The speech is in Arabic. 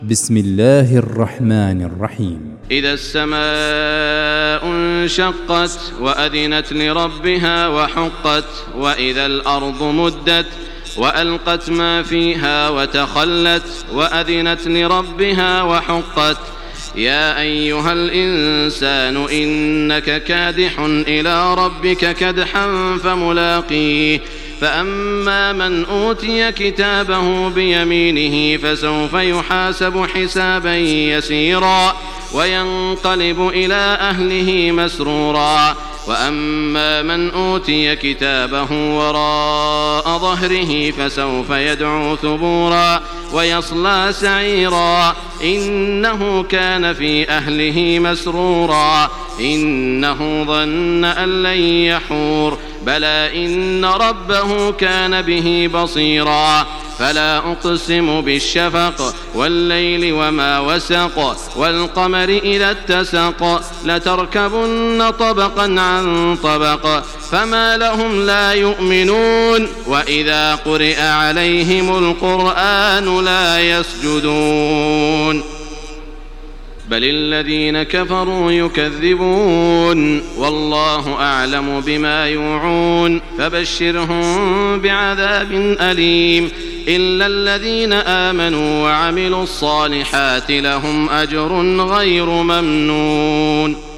بسم الله الرحمن الرحيم. إذا السماء انشقت وأذنت لربها وحقت وإذا الأرض مدت وألقت ما فيها وتخلت وأذنت لربها وحقت يا أيها الإنسان إنك كادح إلى ربك كدحا فملاقيه فأما من أوتي كتابه بيمينه فسوف يحاسب حسابا يسيرا وينقلب إلى أهله مسرورا وأما من أوتي كتابه وراء ظهره فسوف يدعو ثبورا ويصلى سعيرا إنه كان في أهله مسرورا إنه ظن أن لن يحور بلى إن ربه كان به بصيرا فلا أقسم بالشفق والليل وما وسق والقمر إذا اتسق لتركبن طبقا عن طبق فما لهم لا يؤمنون وإذا قرئ عليهم القرآن لا يسجدون بل الذين كفروا يكذبون والله أعلم بما يوعون فبشرهم بعذاب أليم إلا الذين آمنوا وعملوا الصالحات لهم أجر غير ممنون.